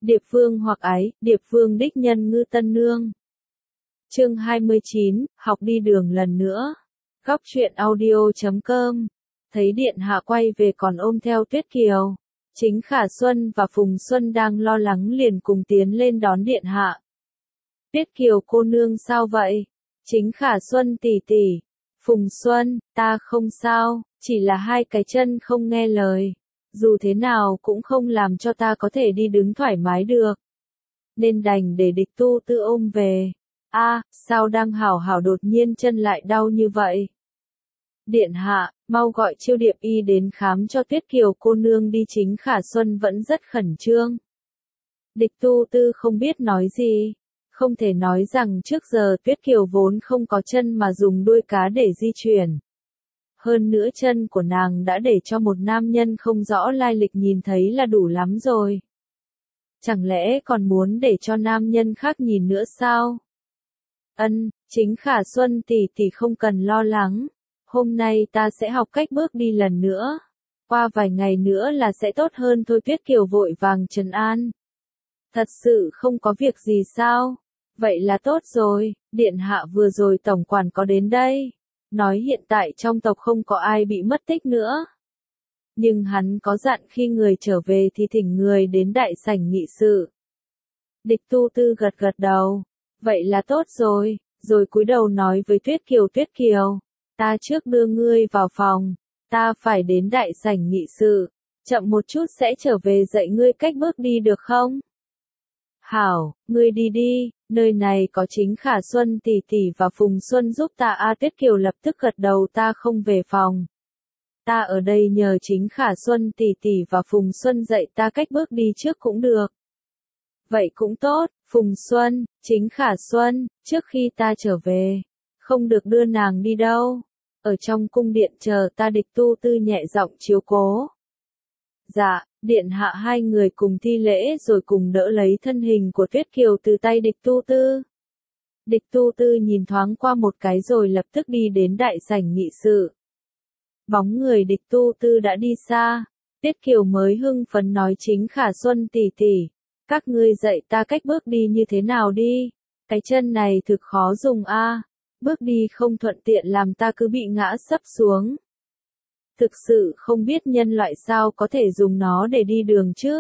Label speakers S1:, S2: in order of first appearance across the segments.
S1: Điệp Vương hoặc ái, Điệp Vương đích nhân Ngư Tân Nương. Chương 29, học đi đường lần nữa. Góc truyện audio.com. Thấy điện hạ quay về còn ôm theo Tuyết Kiều. Chính Khả Xuân và Phùng Xuân đang lo lắng liền cùng tiến lên đón điện hạ. Tuyết Kiều cô nương sao vậy? Chính Khả Xuân tỷ tỷ. Phùng Xuân, ta không sao, chỉ là hai cái chân không nghe lời. Dù thế nào cũng không làm cho ta có thể đi đứng thoải mái được. Nên đành để địch tu tư ôm về. Sao đang hảo hảo đột nhiên chân lại đau như vậy? Điện hạ, mau gọi Chiêu Điệp y đến khám cho Tuyết Kiều cô nương đi. Chính Khả Xuân vẫn rất khẩn trương. Địch tu tư không biết nói gì. Không thể nói rằng trước giờ Tuyết Kiều vốn không có chân mà dùng đuôi cá để di chuyển. Hơn nữa chân của nàng đã để cho một nam nhân không rõ lai lịch nhìn thấy là đủ lắm rồi. Chẳng lẽ còn muốn để cho nam nhân khác nhìn nữa sao? Chính Khả Xuân tỷ tỷ không cần lo lắng. Hôm nay ta sẽ học cách bước đi lần nữa. Qua vài ngày nữa là sẽ tốt hơn thôi. Tuyết Kiều vội vàng trấn an. Thật sự không có việc gì sao? Vậy là tốt rồi, điện hạ vừa rồi tổng quản có đến đây. Nói hiện tại trong tộc không có ai bị mất tích nữa. Nhưng hắn có dặn khi người trở về thì thỉnh người đến đại sảnh nghị sự. Địch tu tư gật gật đầu. Vậy là tốt rồi, rồi cúi đầu nói với Tuyết Kiều, ta trước đưa ngươi vào phòng, ta phải đến đại sảnh nghị sự, chậm một chút sẽ trở về dạy ngươi cách bước đi được không? Hảo, ngươi đi đi, nơi này có Chính Khả Xuân tỷ tỷ và Phùng Xuân giúp ta. Tuyết Kiều lập tức gật đầu. Ta không về phòng. Ta ở đây nhờ Chính Khả Xuân tỷ tỷ và Phùng Xuân dạy ta cách bước đi trước cũng được. Vậy cũng tốt, Phùng Xuân, Chính Khả Xuân, trước khi ta trở về, không được đưa nàng đi đâu. Ở trong cung điện chờ ta. Địch tu tư nhẹ giọng chiếu cố. Dạ, điện hạ. Hai người cùng thi lễ rồi cùng đỡ lấy thân hình của Tuyết Kiều từ tay địch tu tư. Địch tu tư nhìn thoáng qua một cái rồi lập tức đi đến đại sảnh nghị sự. Bóng người địch tu tư đã đi xa. Tuyết Kiều mới hưng phấn nói Chính Khả Xuân tỷ tỷ, các ngươi dạy ta cách bước đi như thế nào đi. Cái chân này thực khó dùng bước đi không thuận tiện làm ta cứ bị ngã sấp xuống. Thực sự không biết nhân loại sao có thể dùng nó để đi đường chứ?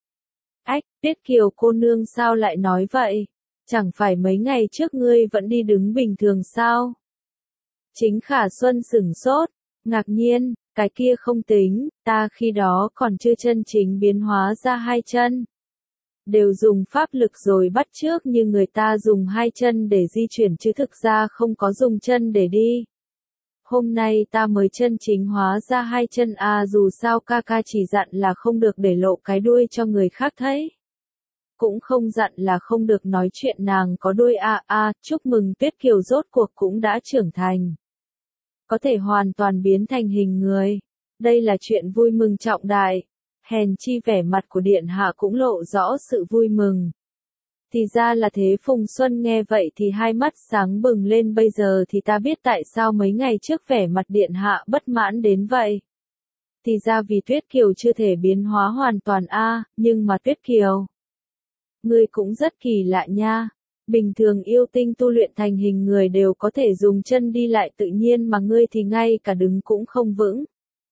S1: Tuyết Kiều cô nương sao lại nói vậy? Chẳng phải mấy ngày trước ngươi vẫn đi đứng bình thường sao? Chính Khả Xuân sửng sốt, ngạc nhiên, cái kia không tính, ta khi đó còn chưa chân chính biến hóa ra hai chân. Đều dùng pháp lực rồi bắt chước như người ta dùng hai chân để di chuyển chứ thực ra không có dùng chân để đi. Hôm nay ta mới chân chính hóa ra hai chân dù sao ca ca chỉ dặn là không được để lộ cái đuôi cho người khác thấy. Cũng không dặn là không được nói chuyện nàng có đuôi chúc mừng Tuyết Kiều rốt cuộc cũng đã trưởng thành. Có thể hoàn toàn biến thành hình người. Đây là chuyện vui mừng trọng đại. Hèn chi vẻ mặt của điện hạ cũng lộ rõ sự vui mừng. Thì ra là thế. Phùng Xuân nghe vậy thì hai mắt sáng bừng lên. Bây giờ thì ta biết tại sao mấy ngày trước vẻ mặt điện hạ bất mãn đến vậy. Thì ra vì Tuyết Kiều chưa thể biến hóa hoàn toàn nhưng mà Tuyết Kiều, ngươi cũng rất kỳ lạ nha. Bình thường yêu tinh tu luyện thành hình người đều có thể dùng chân đi lại tự nhiên mà ngươi thì ngay cả đứng cũng không vững.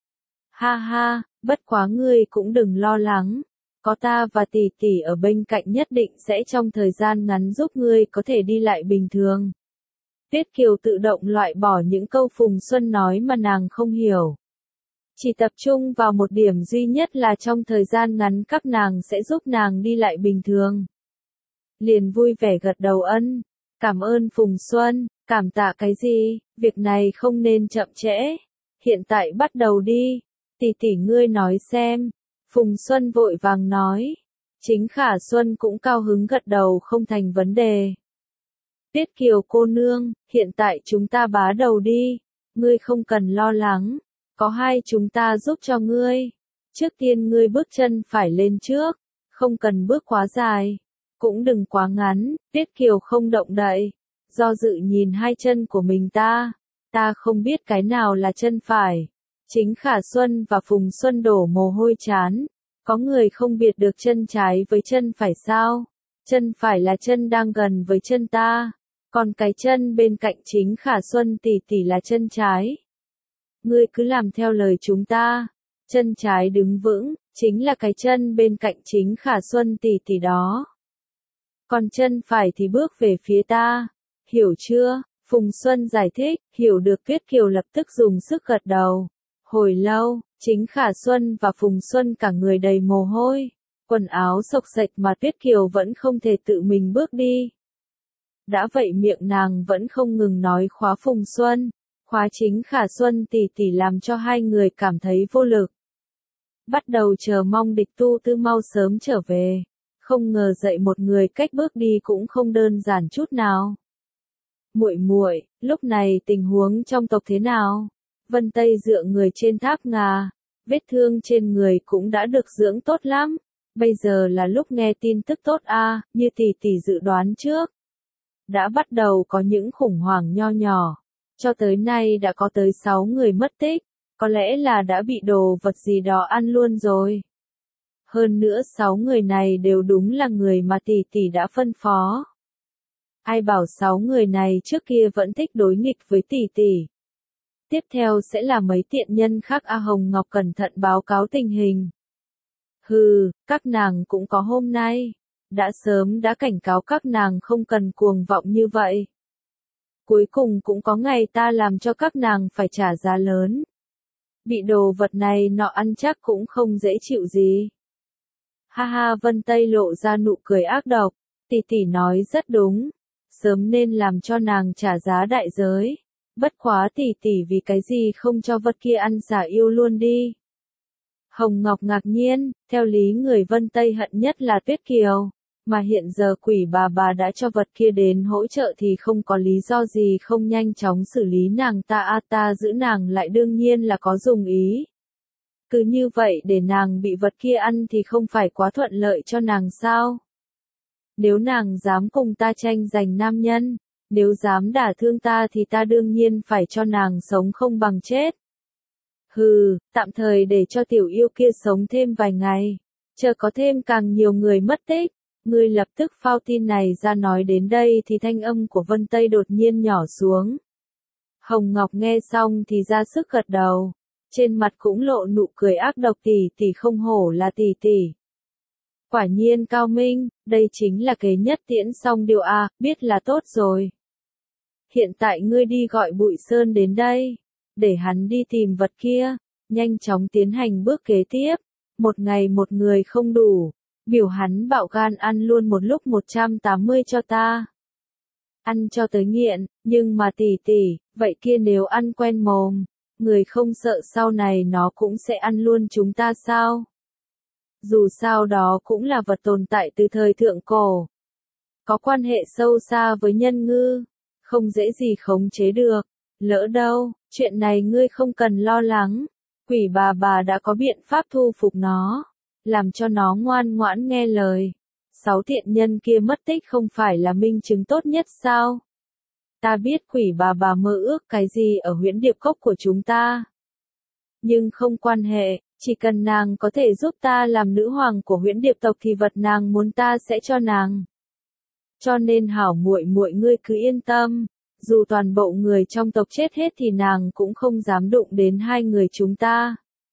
S1: Ha, bất quá ngươi cũng đừng lo lắng. Có ta và tỷ tỷ ở bên cạnh nhất định sẽ trong thời gian ngắn giúp ngươi có thể đi lại bình thường. Tuyết Kiều tự động loại bỏ những câu Phùng Xuân nói mà nàng không hiểu. Chỉ tập trung vào một điểm duy nhất là trong thời gian ngắn các nàng sẽ giúp nàng đi lại bình thường. Liền vui vẻ gật đầu cảm ơn Phùng Xuân, cảm tạ cái gì, việc này không nên chậm trễ. Hiện tại bắt đầu đi, tỷ tỷ ngươi nói xem. Phùng Xuân vội vàng nói. Chính Khả Xuân cũng cao hứng gật đầu không thành vấn đề. Tuyết Kiều cô nương, hiện tại chúng ta bá đầu đi. Ngươi không cần lo lắng. Có hai chúng ta giúp cho ngươi. Trước tiên ngươi bước chân phải lên trước. Không cần bước quá dài. Cũng đừng quá ngắn. Tuyết Kiều không động đậy. Do dự nhìn hai chân của mình ta. Ta không biết cái nào là chân phải. Chính Khả Xuân và Phùng Xuân đổ mồ hôi trán. Có người không biệt được chân trái với chân phải sao? Chân phải là chân đang gần với chân ta, còn cái chân bên cạnh chính Khả Xuân tỷ tỷ là chân trái. Ngươi cứ làm theo lời chúng ta. Chân trái đứng vững, chính là cái chân bên cạnh chính Khả Xuân tỷ tỷ đó. Còn chân phải thì bước về phía ta. Hiểu chưa? Phùng Xuân giải thích, hiểu được Tuyết Kiều lập tức dùng sức gật đầu. Hồi lâu, chính Khả Xuân và Phùng Xuân cả người đầy mồ hôi. Quần áo xộc xệch mà Tuyết Kiều vẫn không thể tự mình bước đi. Đã vậy miệng nàng vẫn không ngừng nói khóa Phùng Xuân, khóa chính Khả Xuân tỷ tỷ làm cho hai người cảm thấy vô lực. Bắt đầu chờ mong Địch Tu Tư mau sớm trở về, không ngờ dậy một người cách bước đi cũng không đơn giản chút nào. Muội muội, lúc này tình huống trong tộc thế nào? Vân Tây dựa người trên tháp ngà, vết thương trên người cũng đã được dưỡng tốt lắm. Bây giờ là lúc nghe tin tức tốt a, như tỷ tỷ dự đoán trước. Đã bắt đầu có những khủng hoảng nho nhỏ. Cho tới nay đã có tới 6 người mất tích, có lẽ là đã bị đồ vật gì đó ăn luôn rồi. Hơn nữa 6 người này đều đúng là người mà tỷ tỷ đã phân phó. Ai bảo 6 người này trước kia vẫn thích đối nghịch với tỷ tỷ. Tiếp theo sẽ là mấy tiện nhân khác. A Hồng Ngọc cẩn thận báo cáo tình hình. Hừ, các nàng cũng có hôm nay. Đã sớm đã cảnh cáo các nàng không cần cuồng vọng như vậy. Cuối cùng cũng có ngày ta làm cho các nàng phải trả giá lớn. Bị đồ vật này nọ ăn chắc cũng không dễ chịu gì. Ha ha, Vân Tây lộ ra nụ cười ác độc. Tỷ tỷ nói rất đúng. Sớm nên làm cho nàng trả giá đại giới. Bất quá tỷ tỷ vì cái gì không cho vật kia ăn xả yêu luôn đi. Hồng Ngọc ngạc nhiên, theo lý người Vân Tây hận nhất là Tuyết Kiều. Mà hiện giờ quỷ bà đã cho vật kia đến hỗ trợ thì không có lý do gì không nhanh chóng xử lý nàng ta. Ta giữ nàng lại đương nhiên là có dùng ý. Cứ như vậy để nàng bị vật kia ăn thì không phải quá thuận lợi cho nàng sao? Nếu nàng dám cùng ta tranh giành nam nhân, nếu dám đả thương ta thì ta đương nhiên phải cho nàng sống không bằng chết. Hừ, tạm thời để cho tiểu yêu kia sống thêm vài ngày, chờ có thêm càng nhiều người mất tích. Ngươi lập tức phao tin này ra. Nói đến đây thì thanh âm của Vân Tây đột nhiên nhỏ xuống. Hồng Ngọc nghe xong thì ra sức gật đầu. Trên mặt cũng lộ nụ cười ác độc. Tỷ tỷ không hổ là tỷ tỷ. Quả nhiên cao minh, đây chính là kế nhất tiễn song điều a, biết là tốt rồi. Hiện tại ngươi đi gọi Bụi Sơn đến đây, để hắn đi tìm vật kia, nhanh chóng tiến hành bước kế tiếp. Một ngày một người không đủ. Biểu hắn bạo gan ăn luôn một lúc 180 cho ta. Ăn cho tới nghiện, nhưng mà tỷ tỷ, vậy kia nếu ăn quen mồm, người không sợ sau này nó cũng sẽ ăn luôn chúng ta sao? Dù sao đó cũng là vật tồn tại từ thời thượng cổ. Có quan hệ sâu xa với nhân ngư, không dễ gì khống chế được. Lỡ đâu, chuyện này ngươi không cần lo lắng. Quỷ bà đã có biện pháp thu phục nó. Làm cho nó ngoan ngoãn nghe lời. 6 thiện nhân kia mất tích không phải là minh chứng tốt nhất sao? Ta biết quỷ bà mơ ước cái gì ở huyễn điệp cốc của chúng ta. Nhưng không quan hệ, chỉ cần nàng có thể giúp ta làm nữ hoàng của huyễn điệp tộc thì vật nàng muốn ta sẽ cho nàng. Cho nên hảo muội muội ngươi cứ yên tâm, dù toàn bộ người trong tộc chết hết thì nàng cũng không dám đụng đến hai người chúng ta.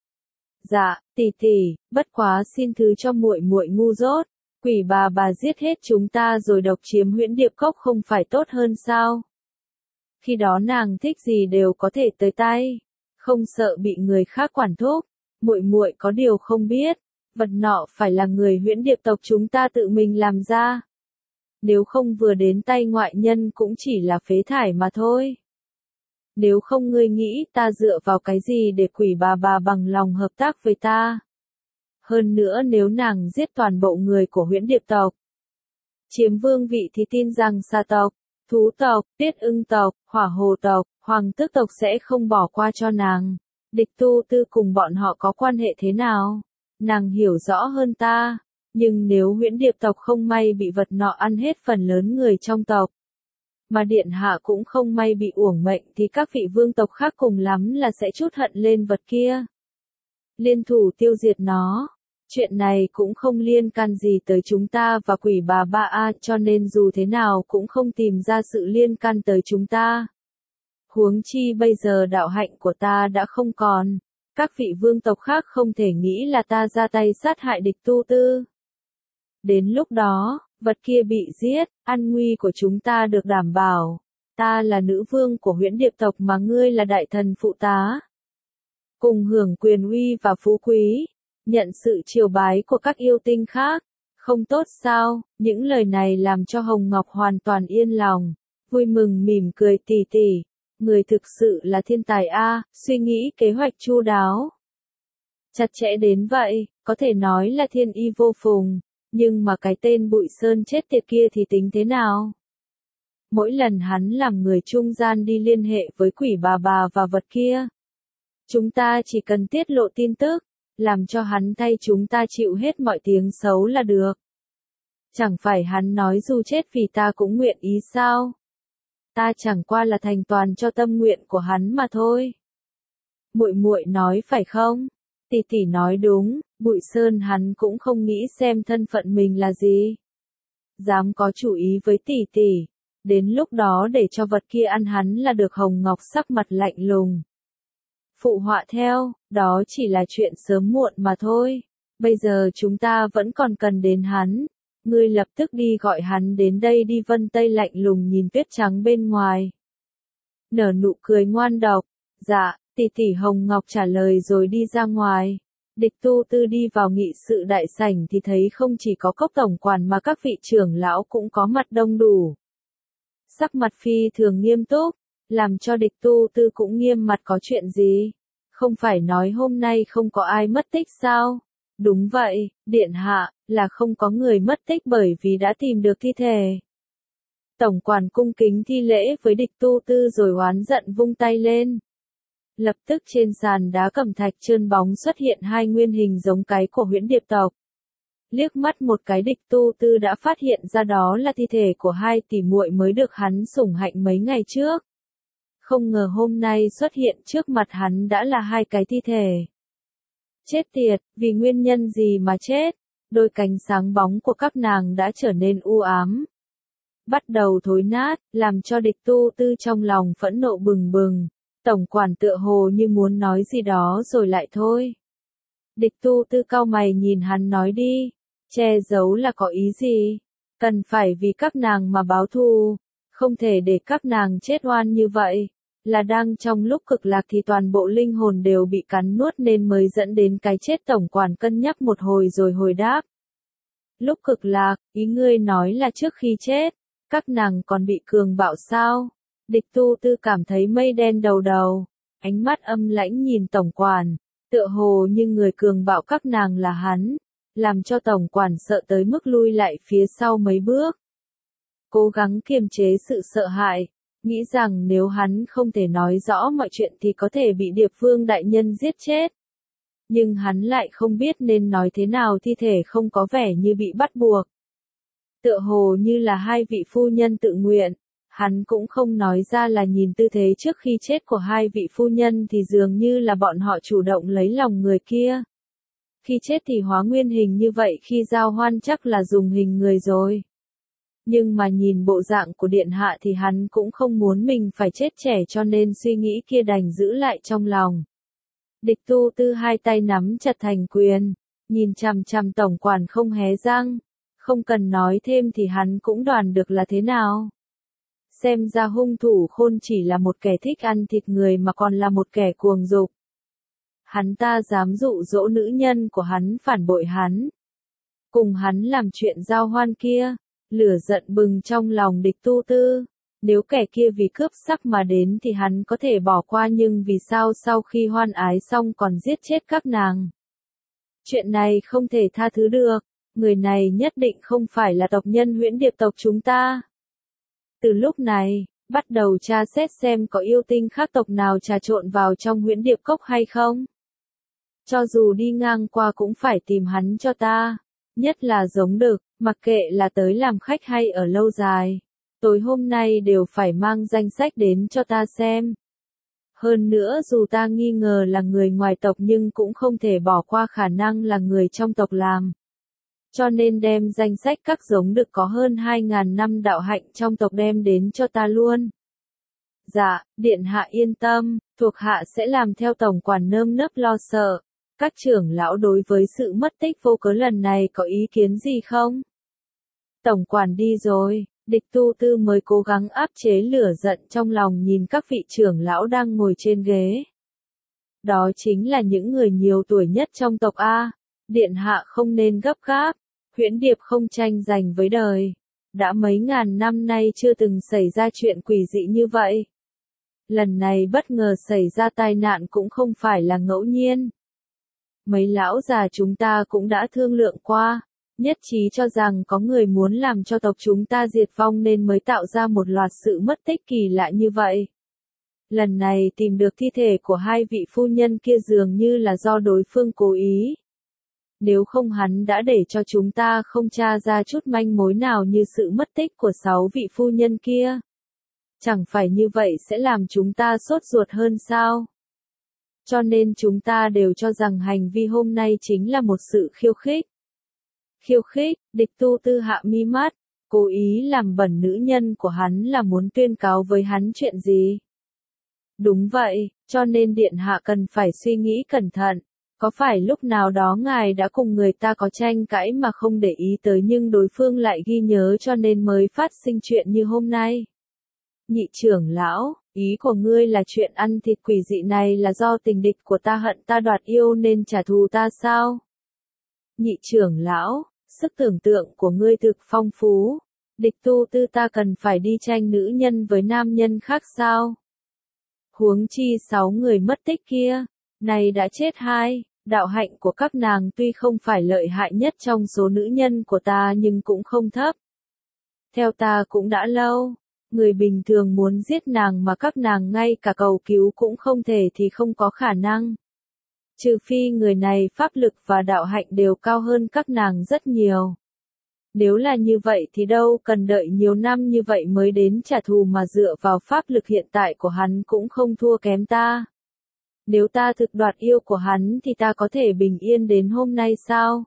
S1: Dạ, tỷ tỷ, bất quá xin thứ cho muội muội ngu dốt, quỷ bà giết hết chúng ta rồi độc chiếm huyễn điệp cốc không phải tốt hơn sao? Khi đó nàng thích gì đều có thể tới tay, không sợ bị người khác quản thúc. Muội muội có điều không biết, vật nọ phải là người huyễn điệp tộc chúng ta tự mình làm ra. Nếu không vừa đến tay ngoại nhân cũng chỉ là phế thải mà thôi. Nếu không ngươi nghĩ ta dựa vào cái gì để quỷ bà bằng lòng hợp tác với ta? Hơn nữa nếu nàng giết toàn bộ người của huyễn điệp tộc, chiếm vương vị thì tin rằng Sa tộc, Thú tộc, Tiết Ưng tộc, Hỏa Hồ tộc, Hoàng Tước tộc sẽ không bỏ qua cho nàng. Địch Tu Tư cùng bọn họ có quan hệ thế nào? Nàng hiểu rõ hơn ta. Nhưng nếu huyễn điệp tộc không may bị vật nọ ăn hết phần lớn người trong tộc, mà điện hạ cũng không may bị uổng mệnh thì các vị vương tộc khác cùng lắm là sẽ trút hận lên vật kia. Liên thủ tiêu diệt nó. Chuyện này cũng không liên can gì tới chúng ta và quỷ bà Ba A, cho nên dù thế nào cũng không tìm ra sự liên can tới chúng ta. Huống chi bây giờ đạo hạnh của ta đã không còn, các vị vương tộc khác không thể nghĩ là ta ra tay sát hại địch tu tư. Đến lúc đó, vật kia bị giết, an nguy của chúng ta được đảm bảo. Ta là nữ vương của Huyễn Điệp tộc mà ngươi là đại thần phụ tá. Cùng hưởng quyền uy và phú quý, nhận sự triều bái của các yêu tinh khác. Không tốt sao? Những lời này làm cho Hồng Ngọc hoàn toàn yên lòng, vui mừng mỉm cười tỉ tỉ. Người thực sự là thiên tài a, suy nghĩ kế hoạch chu đáo. Chặt chẽ đến vậy, có thể nói là thiên y vô phùng, nhưng mà cái tên Bụi Sơn chết tiệt kia thì tính thế nào? Mỗi lần hắn làm người trung gian đi liên hệ với quỷ bà và vật kia, chúng ta chỉ cần tiết lộ tin tức, làm cho hắn thay chúng ta chịu hết mọi tiếng xấu là được. Chẳng phải hắn nói dù chết vì ta cũng nguyện ý sao? Ta chẳng qua là thành toàn cho tâm nguyện của hắn mà thôi. Muội muội nói phải không? Tỷ tỷ nói đúng, Bụi Sơn hắn cũng không nghĩ xem thân phận mình là gì. Dám có chủ ý với tỷ tỷ, đến lúc đó để cho vật kia ăn hắn là được. Hồng Ngọc sắc mặt lạnh lùng. Phụ họa theo, đó chỉ là chuyện sớm muộn mà thôi. Bây giờ chúng ta vẫn còn cần đến hắn. Ngươi lập tức đi gọi hắn đến đây đi. Vân Tây lạnh lùng nhìn tuyết trắng bên ngoài. Nở nụ cười ngoan độc. Dạ, tỷ tỷ. Hồng Ngọc trả lời rồi đi ra ngoài. Địch tu tư đi vào nghị sự đại sảnh thì thấy không chỉ có Cốc tổng quản mà các vị trưởng lão cũng có mặt đông đủ. Sắc mặt phi thường nghiêm túc, làm cho địch tu tư cũng nghiêm mặt. Có chuyện gì? Không phải nói hôm nay không có ai mất tích sao? Đúng vậy, điện hạ, là không có người mất tích bởi vì đã tìm được thi thể. Tổng quản cung kính thi lễ với địch tu tư rồi oán giận vung tay lên. Lập tức trên sàn đá cẩm thạch trơn bóng xuất hiện hai nguyên hình giống cái của Huyễn Điệp tộc. Liếc mắt một cái địch tu tư đã phát hiện ra đó là thi thể của hai tỷ muội mới được hắn sủng hạnh mấy ngày trước. Không ngờ hôm nay xuất hiện trước mặt hắn đã là hai cái thi thể. Chết tiệt, vì nguyên nhân gì mà chết? Đôi cánh sáng bóng của các nàng đã trở nên u ám. Bắt đầu thối nát, làm cho địch tu tư trong lòng phẫn nộ bừng bừng. Tổng quản tựa hồ như muốn nói gì đó rồi lại thôi. Địch tu tư cau mày nhìn hắn nói đi. Che giấu là có ý gì? Cần phải vì các nàng mà báo thù. Không thể để các nàng chết oan như vậy. Là đang trong lúc cực lạc thì toàn bộ linh hồn đều bị cắn nuốt nên mới dẫn đến cái chết. Tổng quản cân nhắc một hồi rồi hồi đáp. Lúc cực lạc, ý ngươi nói là trước khi chết, các nàng còn bị cường bạo sao? Địch tu tư cảm thấy mây đen đầu đầu, ánh mắt âm lãnh nhìn tổng quản, tựa hồ như người cường bạo các nàng là hắn, làm cho tổng quản sợ tới mức lui lại phía sau mấy bước. Cố gắng kiềm chế sự sợ hãi, nghĩ rằng nếu hắn không thể nói rõ mọi chuyện thì có thể bị Điệp Vương đại nhân giết chết. Nhưng hắn lại không biết nên nói thế nào. Thi thể không có vẻ như bị bắt buộc. Tựa hồ như là hai vị phu nhân tự nguyện. Hắn cũng không nói ra là nhìn tư thế trước khi chết của hai vị phu nhân thì dường như là bọn họ chủ động lấy lòng người kia. Khi chết thì hóa nguyên hình như vậy, khi giao hoan chắc là dùng hình người rồi. Nhưng mà nhìn bộ dạng của điện hạ thì hắn cũng không muốn mình phải chết trẻ cho nên suy nghĩ kia đành giữ lại trong lòng. Địch tu tư hai tay nắm chặt thành quyền, nhìn chằm chằm tổng quản không hé răng. Không cần nói thêm thì hắn cũng đoán được là thế nào. Xem ra hung thủ khôn chỉ là một kẻ thích ăn thịt người mà còn là một kẻ cuồng dục. Hắn ta dám dụ dỗ nữ nhân của hắn phản bội hắn. Cùng hắn làm chuyện giao hoan kia, lửa giận bừng trong lòng địch tu tư. Nếu kẻ kia vì cướp sắc mà đến thì hắn có thể bỏ qua, nhưng vì sao sau khi hoan ái xong còn giết chết các nàng? Chuyện này không thể tha thứ được, người này nhất định không phải là tộc nhân Huyễn Điệp tộc chúng ta. Từ lúc này, bắt đầu tra xét xem có yêu tinh khác tộc nào trà trộn vào trong Huyễn Điệp cốc hay không. Cho dù đi ngang qua cũng phải tìm hắn cho ta, nhất là giống đực, mặc kệ là tới làm khách hay ở lâu dài. Tối hôm nay đều phải mang danh sách đến cho ta xem. Hơn nữa dù ta nghi ngờ là người ngoài tộc nhưng cũng không thể bỏ qua khả năng là người trong tộc làm. Cho nên đem danh sách các giống được có hơn 2.000 năm đạo hạnh trong tộc đem đến cho ta luôn. Dạ, điện hạ yên tâm, thuộc hạ sẽ làm theo tổng quản nơm nớp lo sợ. Các trưởng lão đối với sự mất tích vô cớ lần này có ý kiến gì không? Tổng quản đi rồi, Địch Tu Tư mới cố gắng áp chế lửa giận trong lòng nhìn các vị trưởng lão đang ngồi trên ghế. Đó chính là những người nhiều tuổi nhất trong tộc A. Điện hạ không nên gấp gáp, Huyễn Điệp không tranh giành với đời. Đã mấy ngàn năm nay chưa từng xảy ra chuyện quỷ dị như vậy. Lần này bất ngờ xảy ra tai nạn cũng không phải là ngẫu nhiên. Mấy lão già chúng ta cũng đã thương lượng qua, nhất trí cho rằng có người muốn làm cho tộc chúng ta diệt vong nên mới tạo ra một loạt sự mất tích kỳ lạ như vậy. Lần này tìm được thi thể của hai vị phu nhân kia dường như là do đối phương cố ý. Nếu không hắn đã để cho chúng ta không tra ra chút manh mối nào như sự mất tích của 6 vị phu nhân kia. Chẳng phải như vậy sẽ làm chúng ta sốt ruột hơn sao? Cho nên chúng ta đều cho rằng hành vi hôm nay chính là một sự khiêu khích. Khiêu khích, Địch Tu Tư hạ mi mắt, cố ý làm bẩn nữ nhân của hắn là muốn tuyên cáo với hắn chuyện gì? Đúng vậy, cho nên điện hạ cần phải suy nghĩ cẩn thận. Có phải lúc nào đó ngài đã cùng người ta có tranh cãi mà không để ý tới nhưng đối phương lại ghi nhớ cho nên mới phát sinh chuyện như hôm nay? Nhị trưởng lão, ý của ngươi là chuyện ăn thịt quỷ dị này là do tình địch của ta hận ta đoạt yêu nên trả thù ta sao? Nhị trưởng lão, sức tưởng tượng của ngươi thực phong phú. Địch Tu Tư ta cần phải đi tranh nữ nhân với nam nhân khác sao? Huống chi 6 người mất tích kia, này đã chết 2, đạo hạnh của các nàng tuy không phải lợi hại nhất trong số nữ nhân của ta nhưng cũng không thấp. Theo ta cũng đã lâu, người bình thường muốn giết nàng mà các nàng ngay cả cầu cứu cũng không thể thì không có khả năng. Trừ phi người này pháp lực và đạo hạnh đều cao hơn các nàng rất nhiều. Nếu là như vậy thì đâu cần đợi nhiều năm như vậy mới đến trả thù mà dựa vào pháp lực hiện tại của hắn cũng không thua kém ta. Nếu ta thực đoạt yêu của hắn thì ta có thể bình yên đến hôm nay sao?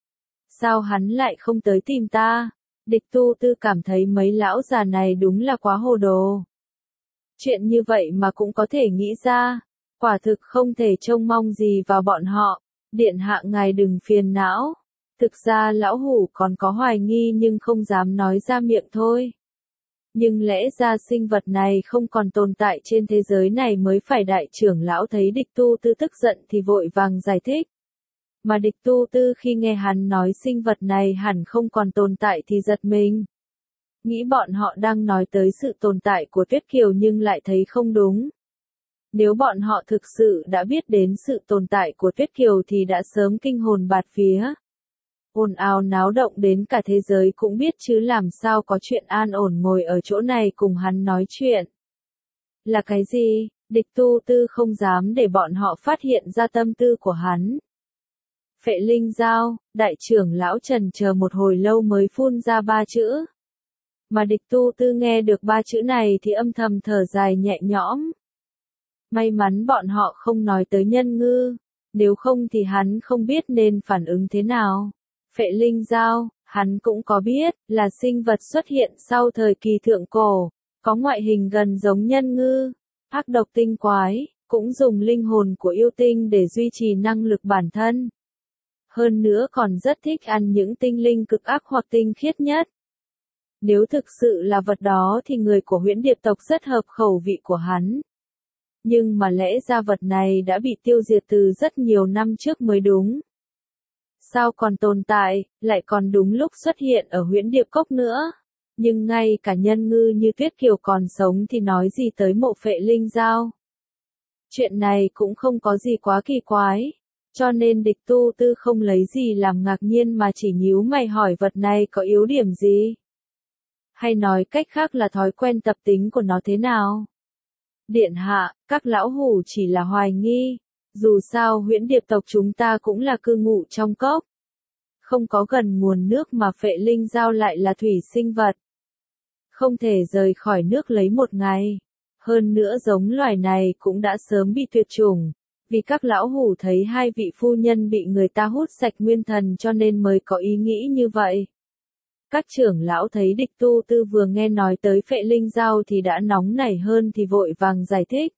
S1: Sao hắn lại không tới tìm ta? Địch Tu Tư cảm thấy mấy lão già này đúng là quá hồ đồ. Chuyện như vậy mà cũng có thể nghĩ ra, quả thực không thể trông mong gì vào bọn họ. Điện hạ ngài đừng phiền não. Thực ra lão hủ còn có hoài nghi nhưng không dám nói ra miệng thôi. Nhưng lẽ ra sinh vật này không còn tồn tại trên thế giới này mới phải. Đại trưởng lão thấy Địch Tu Tư tức giận thì vội vàng giải thích. Mà Địch Tu Tư khi nghe hắn nói sinh vật này hẳn không còn tồn tại thì giật mình. Nghĩ bọn họ đang nói tới sự tồn tại của Tuyết Kiều nhưng lại thấy không đúng. Nếu bọn họ thực sự đã biết đến sự tồn tại của Tuyết Kiều thì đã sớm kinh hồn bạt phía. Ồn ào náo động đến cả thế giới cũng biết chứ làm sao có chuyện an ổn ngồi ở chỗ này cùng hắn nói chuyện. Là cái gì? Địch Tu Tư không dám để bọn họ phát hiện ra tâm tư của hắn. Phệ linh giao, đại trưởng lão trần chờ một hồi lâu mới phun ra 3 chữ. Mà Địch Tu Tư nghe được 3 chữ này thì âm thầm thở dài nhẹ nhõm. May mắn bọn họ không nói tới nhân ngư, nếu không thì hắn không biết nên phản ứng thế nào. Phệ linh giao, hắn cũng có biết, là sinh vật xuất hiện sau thời kỳ thượng cổ, có ngoại hình gần giống nhân ngư, ác độc tinh quái, cũng dùng linh hồn của yêu tinh để duy trì năng lực bản thân. Hơn nữa còn rất thích ăn những tinh linh cực ác hoặc tinh khiết nhất. Nếu thực sự là vật đó thì người của Huyễn Điệp tộc rất hợp khẩu vị của hắn. Nhưng mà lẽ ra vật này đã bị tiêu diệt từ rất nhiều năm trước mới đúng. Sao còn tồn tại, lại còn đúng lúc xuất hiện ở Huyễn Điệp Cốc nữa. Nhưng ngay cả nhân ngư như Tuyết Kiều còn sống thì nói gì tới mộ phệ linh giao. Chuyện này cũng không có gì quá kỳ quái. Cho nên Địch Tu Tư không lấy gì làm ngạc nhiên mà chỉ nhíu mày hỏi vật này có yếu điểm gì. Hay nói cách khác là thói quen tập tính của nó thế nào. Điện hạ, các lão hủ chỉ là hoài nghi. Dù sao Huyễn Điệp tộc chúng ta cũng là cư ngụ trong cốc. Không có gần nguồn nước mà phệ linh giao lại là thủy sinh vật. Không thể rời khỏi nước lấy một ngày. Hơn nữa giống loài này cũng đã sớm bị tuyệt chủng, vì các lão hủ thấy hai vị phu nhân bị người ta hút sạch nguyên thần cho nên mới có ý nghĩ như vậy. Các trưởng lão thấy Địch Tu Tư vừa nghe nói tới Phệ Linh Dao thì đã nóng nảy hơn thì vội vàng giải thích.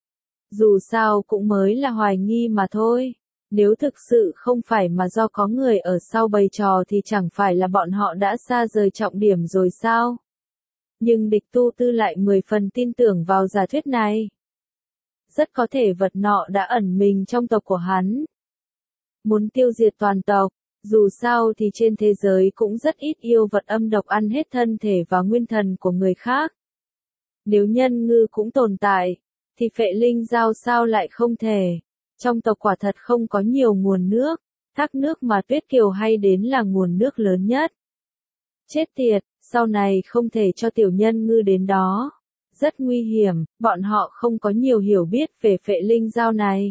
S1: Dù sao cũng mới là hoài nghi mà thôi. Nếu thực sự không phải mà do có người ở sau bày trò thì chẳng phải là bọn họ đã xa rời trọng điểm rồi sao? Nhưng Địch Tu Tư lại 10 phần tin tưởng vào giả thuyết này. Rất có thể vật nọ đã ẩn mình trong tộc của hắn. Muốn tiêu diệt toàn tộc, dù sao thì trên thế giới cũng rất ít yêu vật âm độc ăn hết thân thể và nguyên thần của người khác. Nếu nhân ngư cũng tồn tại, thì Phệ Linh Dao sao lại không thể? Trong tộc quả thật không có nhiều nguồn nước, thác nước mà Tuyết Kiều hay đến là nguồn nước lớn nhất. Chết tiệt, sau này không thể cho tiểu nhân ngư đến đó. Rất nguy hiểm, bọn họ không có nhiều hiểu biết về Phệ Linh Dao này.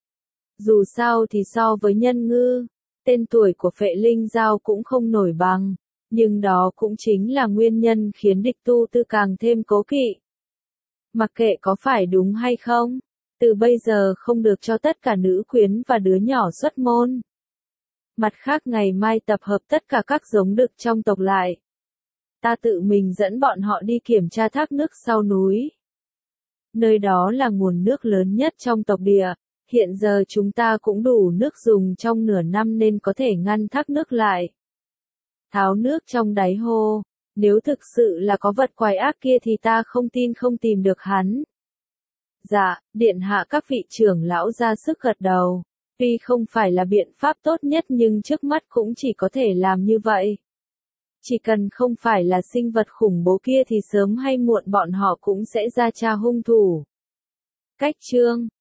S1: Dù sao thì so với nhân ngư, tên tuổi của Phệ Linh Dao cũng không nổi bằng, nhưng đó cũng chính là nguyên nhân khiến Địch Tu Tư càng thêm cố kỵ. Mặc kệ có phải đúng hay không, từ bây giờ không được cho tất cả nữ quyến và đứa nhỏ xuất môn. Mặt khác ngày mai tập hợp tất cả các giống đực trong tộc lại. Ta tự mình dẫn bọn họ đi kiểm tra thác nước sau núi. Nơi đó là nguồn nước lớn nhất trong tộc địa, hiện giờ chúng ta cũng đủ nước dùng trong nửa năm nên có thể ngăn thác nước lại. Tháo nước trong đáy hồ, nếu thực sự là có vật quái ác kia thì ta không tin không tìm được hắn. Dạ, điện hạ các vị trưởng lão ra sức gật đầu. Tuy không phải là biện pháp tốt nhất nhưng trước mắt cũng chỉ có thể làm như vậy. Chỉ cần không phải là sinh vật khủng bố kia thì sớm hay muộn bọn họ cũng sẽ ra tra hung thủ. Cách chương